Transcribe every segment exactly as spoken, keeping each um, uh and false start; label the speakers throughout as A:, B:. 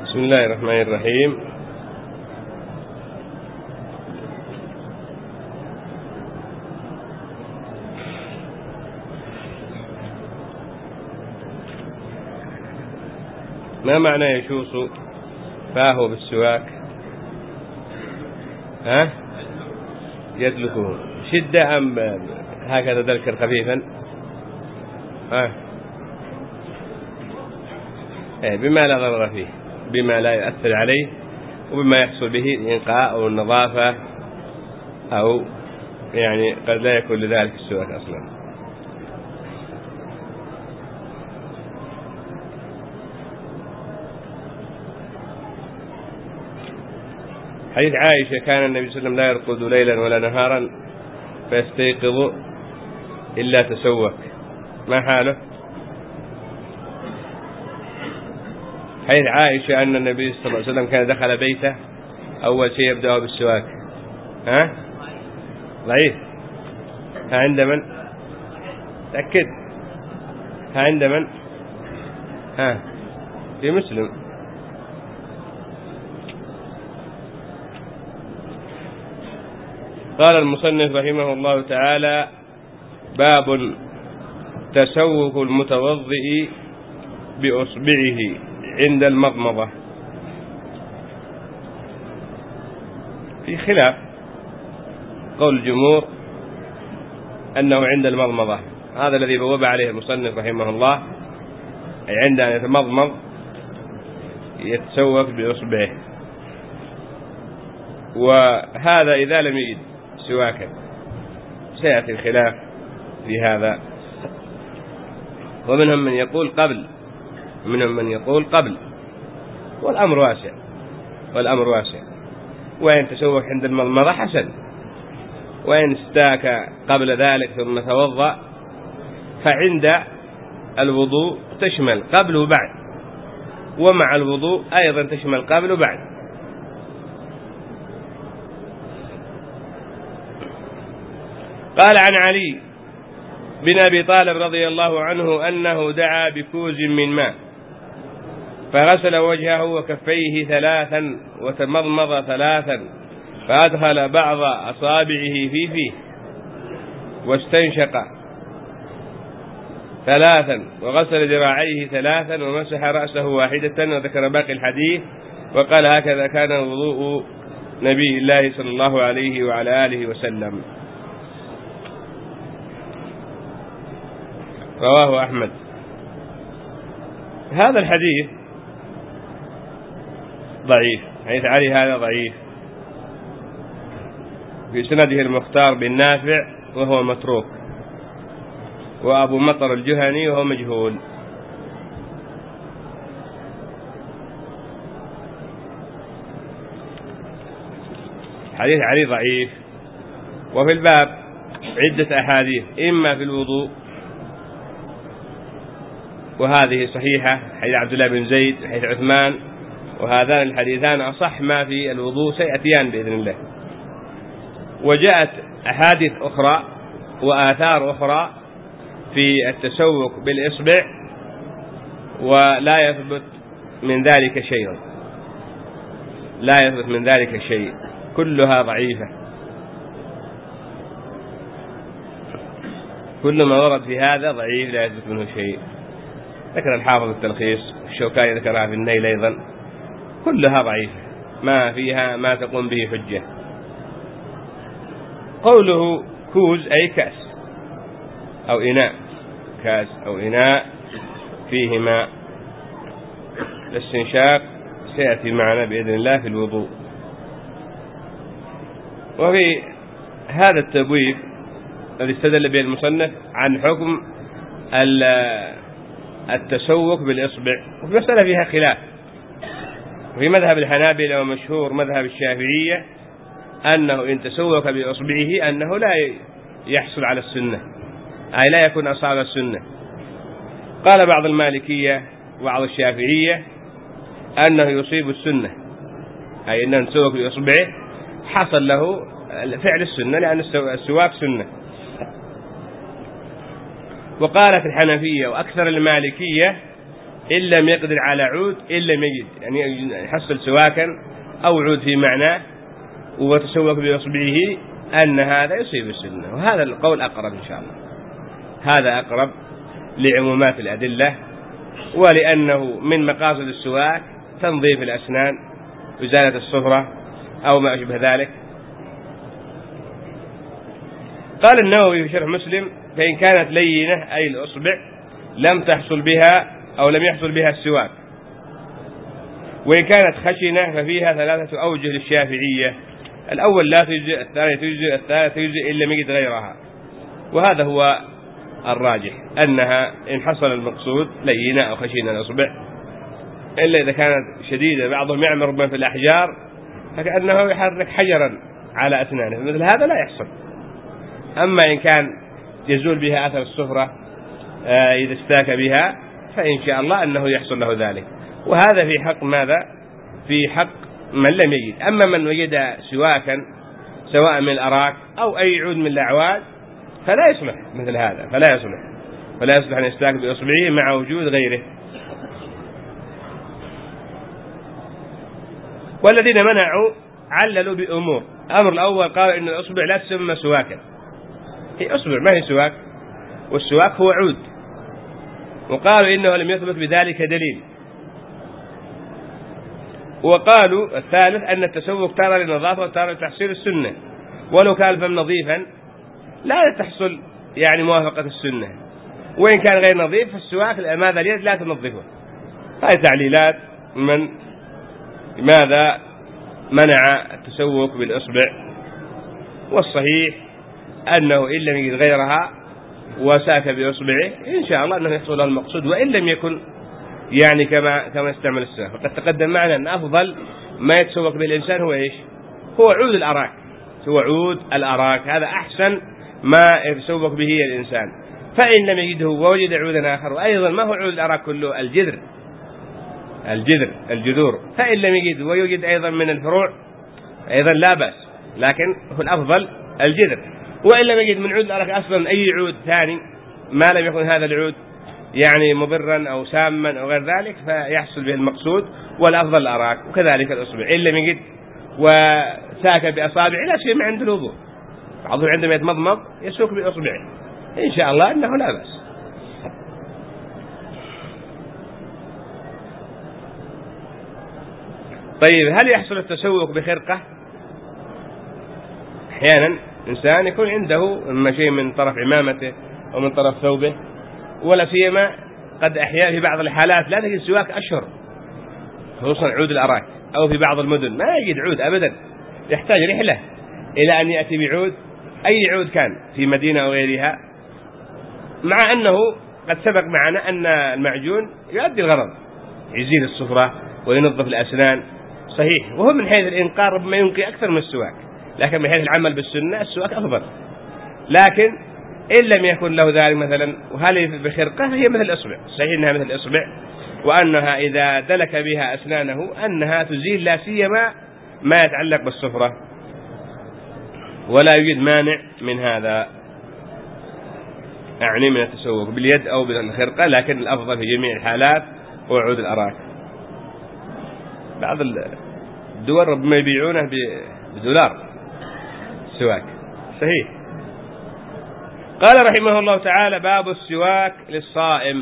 A: بسم الله الرحمن الرحيم. ما معنى يشوص فاه بالسواك؟ ها؟ يدلكه شدة أم هكذا دلكا خفيفا؟ ها؟ إيه بما لا ضرر فيه، بما لا يؤثر عليه، وبما يحصل به الإنقاء أو النظافة، أو يعني قد لا يكون لذلك السواك أصلا. حديث عائشة: كان النبي صلى الله عليه وسلم لا يرقد ليلا ولا نهارا فيستيقظ إلا تسوك. ما حاله؟ حديث عائشة أن النبي صلى الله عليه وسلم كان دخل بيته أول شيء يبدأ بالسواك. ها؟ ضعيف. ها عند من؟ تأكد. ها عند من؟ ها في مسلم. قال المصنف رحمه الله تعالى: باب تسوق المتوضئ بأصبعه عند المضمضة. في خلاف، قول الجمهور أنه عند المضمضة، هذا الذي بوب عليه المصنف رحمه الله، أي عند أن يتمضمض يتسوق بأصبعه، وهذا إذا لم يجد سواكا. سيأتي الخلاف في هذا، ومنهم من يقول قبل، منهم من يقول قبل، والأمر واسع، والأمر واسع. وإن تسوق عند المضمضة حسن، وإن استاك قبل ذلك ثم توضأ فعند الوضوء تشمل قبل وبعد، ومع الوضوء أيضا تشمل قبل وبعد. قال عن علي بن أبي طالب رضي الله عنه أنه دعا بكوز من ماء فغسل وجهه وكفيه ثلاثا وتمضمض ثلاثا، فأدخل بعض أصابعه في فيه واستنشق ثلاثا، وغسل ذراعيه ثلاثا، ومسح رأسه واحدة، وذكر باقي الحديث، وقال: هكذا كان وضوء نبي الله صلى الله عليه وعلى آله وسلم. رواه أحمد. هذا الحديث ضعيف، حديث علي هذا ضعيف، في سنده المختار بن نافع وهو متروك، وأبو مطر الجهني وهو مجهول. حديث علي ضعيف. وفي الباب عدة أحاديث، إما في الوضوء وهذه صحيحة، حديث عبد الله بن زيد وحديث عثمان، وهذان الحديثان أصح ما في الوضوء، سيأتيان بإذن الله. وجاءت أحاديث أخرى وآثار أخرى في التسوق بالإصبع، ولا يثبت من ذلك شيء، لا يثبت من ذلك شيء، كلها ضعيفة. كل ما ورد في هذا ضعيف، لا يثبت منه شيء. ذكر الحافظ التلخيص، الشوكاني ذكرها في النيل أيضا، كلها ضعيفة، ما فيها ما تقوم به حجة. قوله كوز أي كأس أو إناء، كأس أو إناء فيه ماء. الاستنشاق سيأتي معنا بإذن الله في الوضوء. وفي هذا التبويب الذي استدل به المصنف عن حكم التسوق بالإصبع، وفي مسألة فيها خلاف، في مذهب الحنابلة ومشهور مذهب الشافعية أنه إن تسوق بإصبعه أنه لا يحصل على السنة، أي لا يكون أصاب السنة. قال بعض المالكية وبعض الشافعية أنه يصيب السنة، أي أنه تسوق بإصبعه حصل له فعل السنة، لأن السواك سنة. وقالت الحنفية وأكثر المالكية إن لم يقدر على عود إن لم يجد، يعني يحصل سواكا أو عود في معناه وتسوق بإصبعه أن هذا يصيب السنة. وهذا القول أقرب إن شاء الله، هذا أقرب لعمومات الأدلة، ولأنه من مقاصد السواك تنظيف الأسنان وإزالة الصفرة أو ما أشبه ذلك. قال النووي في شرح مسلم: فإن كانت لينة أي الأصبع لم تحصل بها أو لم يحصل بها السواك، وإن كانت خشنة ففيها ثلاثة أوجه للشافعية: الأول لا تجزئ، الثاني تجزئ، الثالث تجزئ إن لم يجد غيرها. وهذا هو الراجح، أنها إن حصل المقصود لينة أو خشنة الأصبع، إلا إذا كانت شديدة بعضهم يعمل ربما في الأحجار فكأنه يحرك حجرا على أسنانه، مثل هذا لا يحصل. أما إن كان يزول بها أثر الصفرة إذا استاك بها فإن شاء الله أنه يحصل له ذلك. وهذا في حق ماذا؟ في حق من لم يجد. أما من وجد سواكا سواء من الأراك أو أي عود من الأعواد فلا يصلح مثل هذا، فلا يصلح فلا يصلح أن يستاك بإصبعه مع وجود غيره. والذين منعوا عللوا بأمور: الأمر الأول قالوا إن الأصبع لا تسمى سواكا، هي أصبع ما هي سواك، والسواك هو عود. وقالوا إنه لم يثبت بذلك دليل. وقالوا الثالث أن التسوق تارة للنظافة وتارة لتحصيل السنة، ولو كان الفم نظيفا لا تحصل يعني موافقة السنة، وإن كان غير نظيف فالسواك ماذا اليد لا تنظفه. هذه تعليلات من ماذا منع التسوق بالإصبع. والصحيح أنه إن لم يجد غيرها وساك بإصبعه إن شاء الله أنه يحصل له المقصود، وإن لم يكن يعني كما كما يستعمل الساك. وقد تقدم معنا أن أفضل ما يتسوق به الإنسان هو إيش؟ هو عود الأراك، هو عود الأراك، هذا أحسن ما يتسوق به الإنسان. فإن لم يجده ووجد عودا آخر، وأيضا ما هو عود الأراك كله، الجذر الجذر الجذور، فإن لم يجد ويوجد أيضا من الفروع أيضا لا بأس، لكن هو الأفضل الجذر. وإن لم يجد من عود الأراك أصلا أي عود ثاني ما لم يكن هذا العود يعني مضرا أو ساما أو غير ذلك فيحصل به المقصود، والأفضل الأراك. وكذلك الأصبع إن لم يجد وساك بأصابع لا شيء عند الوضوء، بعضهم عندما يتمضمض يسوق بأصبعه إن شاء الله أنه لا بأس. طيب، هل يحصل التسوق بخرقة؟ أحيانا إنسان يكون عنده شيء من طرف عمامته أو من طرف ثوبه، ولا سيما قد أحيانا في بعض الحالات لا تجد سواك أشهر، خصوصا عود الأراك، أو في بعض المدن ما يجد عود أبدا، يحتاج رحلة إلى أن يأتي بعود أي عود كان في مدينة أو غيرها، مع أنه قد سبق معنا أن المعجون يؤدي الغرض، يزيل الصفرة وينظف الأسنان صحيح، وهو من حيث الإنقاذ ربما ينقي أكثر من السواك، لكن من حيث العمل بالسنة السواك أفضل. لكن إن لم يكن له ذلك مثلا، وهل بخرقة هي مثل الإصبع، صحيح أنها مثل الإصبع، وأنها إذا دلك بها أسنانه أنها تزيل لا سيما ما يتعلق بالصفرة، ولا يوجد مانع من هذا، أعني من التسوق باليد أو بالخرقة، لكن الأفضل في جميع الحالات هو عود الأراك. بعض الدول ربما يبيعونه بدولار السواك صحيح. قال رحمه الله تعالى: باب السواك للصائم،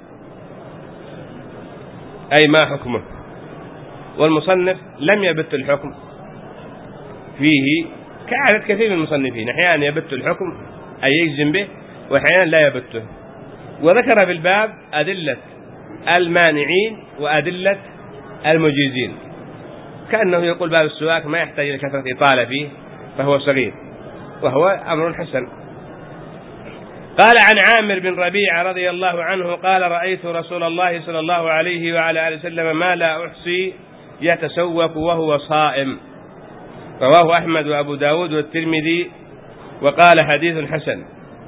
A: أي ما حكمه. والمصنف لم يبت الحكم فيه كعادة كثير من المصنفين، أحيانا يبت الحكم أي يجزم به، وأحيانا لا يبته. وذكر في الباب أدلة المانعين وأدلة المجيزين، كأنه يقول باب السواك ما يحتاج إلى كثرة إطالة فيه فهو صغير، وهو أمر حسن. قال عن عامر بن ربيعة رضي الله عنه قال: رأيت رسول الله صلى الله عليه وعلى آله وسلم ما لا أحصي يتسوق وهو صائم. رواه أحمد وأبو داود والترمذي وقال حديث حسن.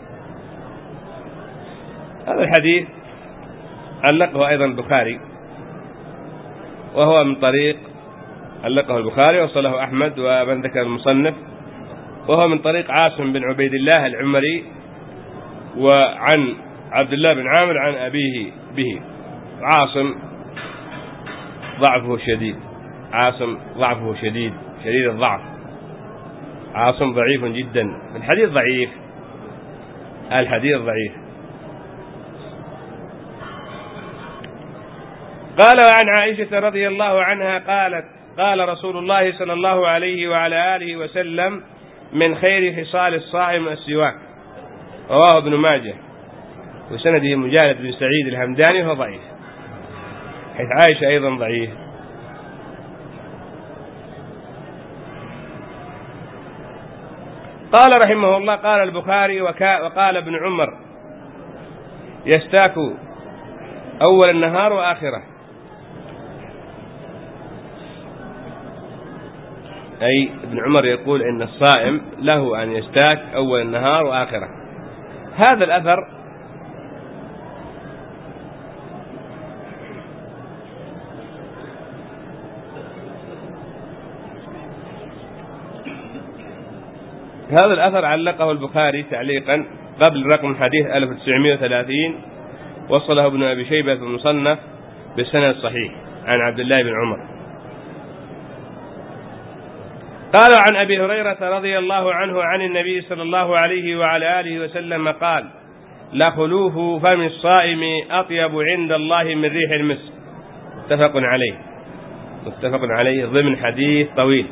A: هذا الحديث علقه أيضا البخاري، وهو من طريق علقه البخاري وصله أحمد ومن ذكر المصنف، وهو من طريق عاصم بن عبيد الله العمري وعن عبد الله بن عامر عن أبيه به. عاصم ضعفه شديد، عاصم ضعفه شديد شديد الضعف، عاصم ضعيف جدا، الحديث ضعيف، الحديث ضعيف. قال: وعن عائشة رضي الله عنها قالت: قال رسول الله صلى الله عليه وعلى آله وسلم: من خير خصال الصائم السواك. رواه ابن ماجه، وسنده مجالد بن سعيد الهمداني وهو ضعيف، حيث عائشة أيضا ضعيف. قال رحمه الله: قال البخاري: وقال ابن عمر: يستاك أول النهار وآخره، أي ابن عمر يقول إن الصائم له أن يستاك أول النهار وآخره. هذا الأثر هذا الأثر علقه البخاري تعليقا قبل رقم حديث ألف وتسعمائة وثلاثين، وصله ابن أبي شيبة في المصنف بالسند الصحيح عن عبد الله بن عمر. قال: عن أبي هريرة رضي الله عنه عن النبي صلى الله عليه وعلى آله وسلم قال: لخلوف فم الصائم أطيب عند الله من ريح المسك. متفق عليه، متفق عليه ضمن حديث طويل،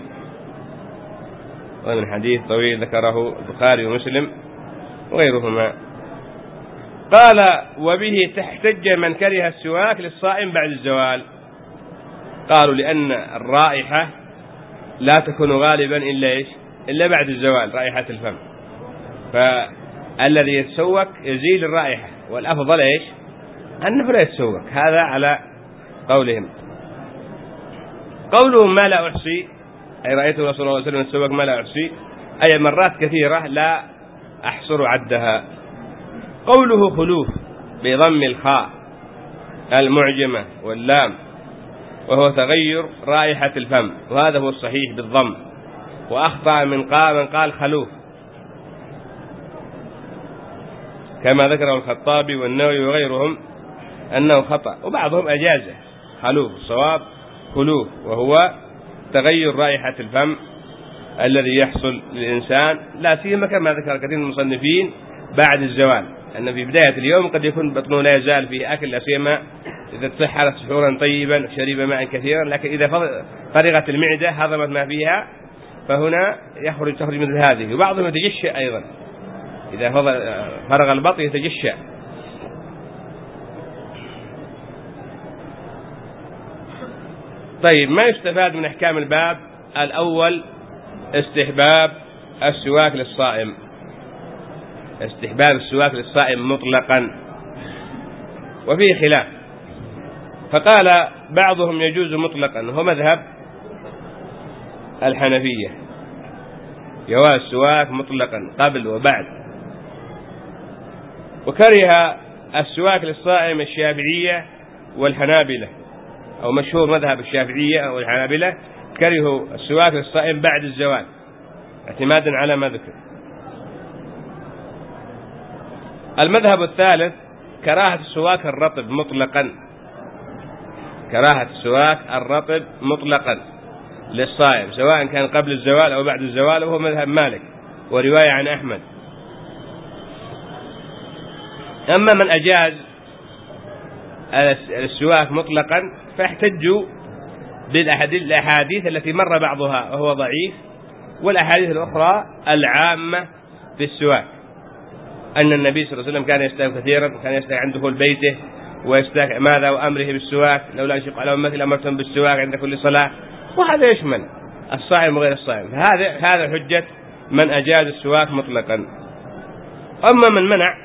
A: ضمن حديث طويل ذكره البخاري ومسلم وغيرهما. قال: وبه تحتج من كره السواك للصائم بعد الزوال. قالوا: لأن الرائحة لا تكون غالبا إلا إيش؟ إلا بعد الزوال، رائحة الفم، فالذي يتسوك يزيل الرائحة، والأفضل إيش؟ أنه لا يتسوك. هذا على قولهم. قولهم ما لا أحصي، أي رأيت رسول الله صلى الله عليه وسلم يتسوك ما لا أحصي، أي مرات كثيرة لا أحصر عدها. قوله خلوف بضم الخاء المعجمة واللام، وهو تغير رائحة الفم، وهذا هو الصحيح بالضم، وأخطأ من قال من قال خلوف، كما ذكره الخطابي والنووي وغيرهم أنه خطأ، وبعضهم أجازه خلوف، الصواب خلوف، وهو تغير رائحة الفم الذي يحصل للإنسان، لا سيما كما ذكر كثير من المصنفين بعد الزوال، أن في بداية اليوم قد يكون بطنه لا يزال فيه أكل، لا سيما إذا تسحر سحورا طيبا وشرب ماء كثيرا، لكن إذا فرغت المعدة هضمت ما فيها فهنا يخرج تخرج مثل هذه. وبعضهم يتجشأ أيضا، إذا فرغ البطن يتجشأ. طيب، ما يستفاد من أحكام الباب الأول؟ استحباب السواك للصائم، استحباب السواك للصائم مطلقا، وفيه خلاف، فقال بعضهم يجوز مطلقا، هو مذهب الحنفية، جواز السواك مطلقا قبل وبعد. وكره السواك للصائم الشافعية والحنابلة، أو مشهور مذهب الشافعية أو الحنابلة كرهوا السواك للصائم بعد الزوال اعتمادا على ما ذكر. المذهب الثالث كراهة السواك الرطب مطلقا، كراهة السواك الرطب مطلقا للصائم سواء كان قبل الزوال أو بعد الزوال، وهو مذهب مالك ورواية عن أحمد. أما من أجاز السواك مطلقا فاحتجوا بالأحاديث التي مر بعضها وهو ضعيف، والأحاديث الأخرى العامة في السواك، أن النبي صلى الله عليه وسلم كان يستاك كثيرا، كان يستاك عند دخول بيته ويستاك ماذا وأمره بالسواك، لولا أنشق على أمتي لأمرتهم بالسواك عند كل صلاة، وهذا يشمل الصائم وغير الصائم. هذا هذا حجة من أجاز السواك مطلقا. أما من منع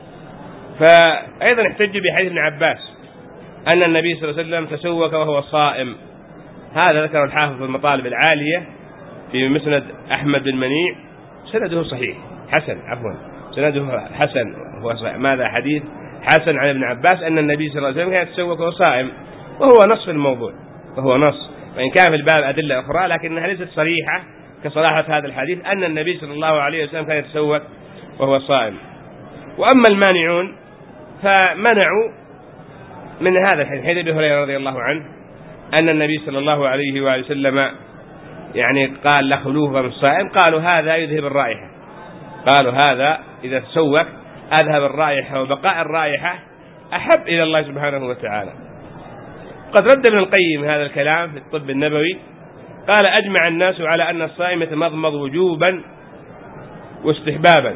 A: فأيضا احتج بحديث ابن عباس أن النبي صلى الله عليه وسلم تسوك وهو صائم، هذا ذكر الحافظ في المطالب العالية في مسند أحمد بن منيع، سنده صحيح حسن عفوا سنده حسن، هو ماذا حديث حسن عن ابن عباس أن النبي صلى الله عليه وسلم كان يتسوك وهو صائم، وهو نص في الموضوع، وهو نص، وإن كان في الباب أدلة أخرى لكنها ليست صريحة كصراحة هذا الحديث أن النبي صلى الله عليه وسلم كان يتسوك وهو صائم. وأما المانعون فمنعوا من هذا الحديث حديث أبي هريرة رضي الله عنه أن النبي صلى الله عليه وآله وسلم يعني قال لا خلوف من الصائم، قالوا هذا يذهب الرائحة، قالوا هذا إذا تسوك أذهب الرائحة، وبقاء الرائحة أحب إلى الله سبحانه وتعالى. قد رد ابن القيم هذا الكلام في الطب النبوي، قال أجمع الناس على أن الصائم يتمضمض وجوبا واستحبابا.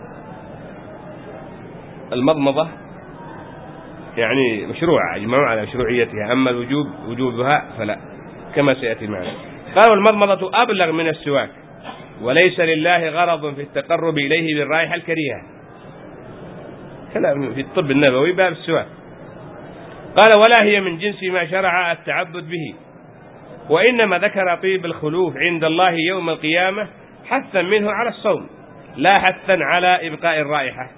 A: المضمضة يعني مشروعة، أجمعوا على مشروعيتها، أما الوجوب وجوبها فلا كما سيأتي معنا. قالوا المضمضة أبلغ من السواك، وليس لله غرض في التقرب إليه بالرائحة الكريهة. كلام في الطب النبوي باب السواك. قال ولا هي من جنس ما شرع التعبد به، وإنما ذكر طيب الخلوف عند الله يوم القيامة حثا منه على الصوم، لا حثا على إبقاء الرائحة.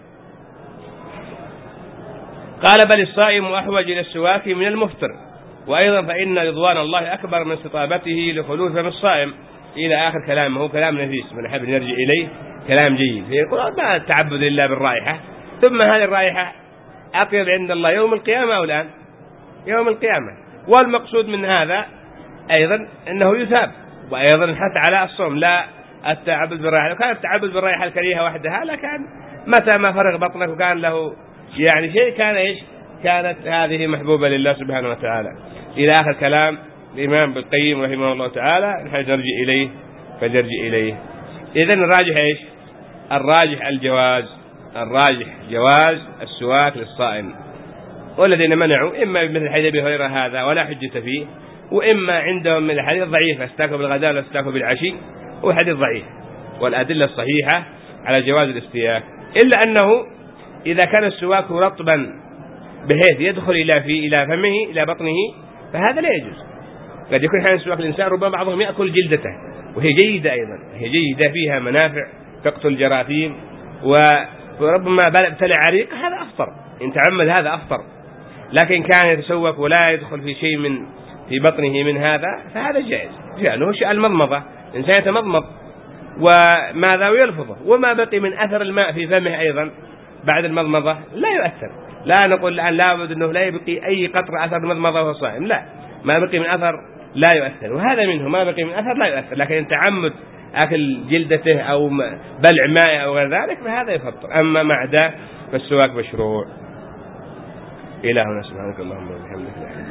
A: قال بل الصائم أحوج إلى السواك من المفطر، وأيضا فإن رضوان الله أكبر من استطابته لخلوف من الصائم، إلى آخر كلامه. كلام نفيس من أحب نرجع إليه، كلام جيد. يقول ما التعبد إلا بالرائحة، ثم هذه الرائحة أطيب عند الله يوم القيامة أو الآن يوم القيامة. والمقصود من هذا أيضا أنه يثاب، وأيضا الحث على الصوم لا التعبد بالرائحة. لو كان التعبد بالرائحة الكريهة وحدها لكان متى ما فرغ بطنك وكان له يعني شيء كان إيش كانت هذه محبوبة لله سبحانه وتعالى، إلى آخر كلام الإمام ابن القيم رحمه الله تعالى. نحن نرجع إليه فنرجع إليه. إذن الراجح إيش؟ الراجح الجواز، الراجح جواز السواك للصائم. والذين منعوا إما مثل حديث أبي هريرة هذا ولا حجة فيه، وإما عندهم من الحديث ضعيف، استاكوا بالغداء ولا استاكوا بالعشي، وحديث ضعيف. والأدلة الصحيحة على جواز الاستياك، إلا أنه إذا كان السواك رطبا بحيث يدخل إلى في إلى فمه إلى بطنه فهذا لا يجوز. قد يكون حين السواك الإنسان ربما بعضهم يأكل جلدته، وهي جيدة أيضا، هي جيدة فيها منافع تقتل جراثيم، وربما ابتلع عريق، هذا أفطر إن تعمد، هذا أفطر. لكن كان يتسوك ولا يدخل في شيء من في بطنه من هذا فهذا جائز، لأنه شيء المضمضة، الإنسان يتمضمض وماذا ويلفظه، وما بقي من أثر الماء في فمه أيضا بعد المضمضة لا يؤثر. لا نقول الآن لابد أنه لا يبقي أي قطر أثر المضمضة وهو صائم، لا، ما بقي من أثر لا يؤثر، وهذا منه ما بقي من أثر لا يؤثر. لكن تعمد أكل جلدته أو بلع ماء أو غير ذلك فهذا يفطر. أما مع ذا فالسواك مشروع. إلهنا سبحانك اللهم وبحمدك.